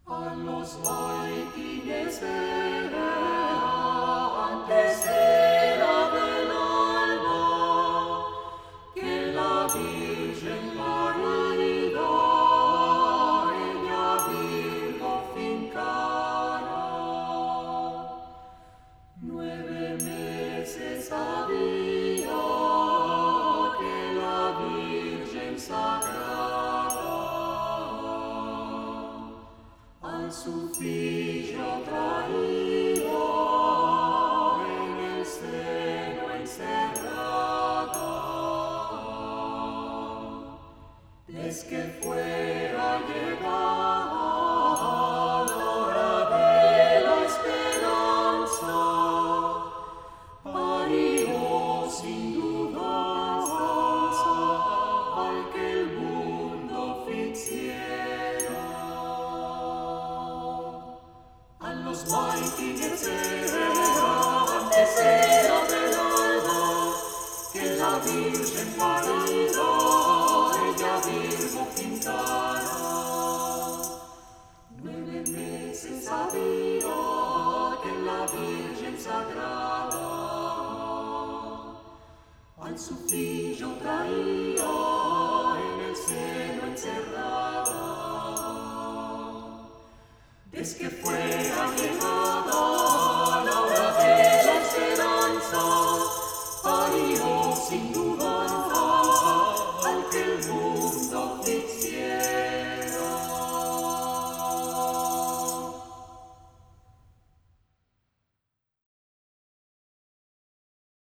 A los maitines era antes era del alba, que la Virgen parida, ella Virgo fincara. 9 meses había que la Virgen sagrada al su fillo traía en el seno encerrada. Desde que fuera llegada la hora de la esperanza, parió sin dudanza al que el mundo ficiera. A los maitines era antes era del alba, que la Virgen parida, ella Virgo fincara. 9 meses había que la Virgen sagrada al su fillo traía en el seno encerrada. Desde que fue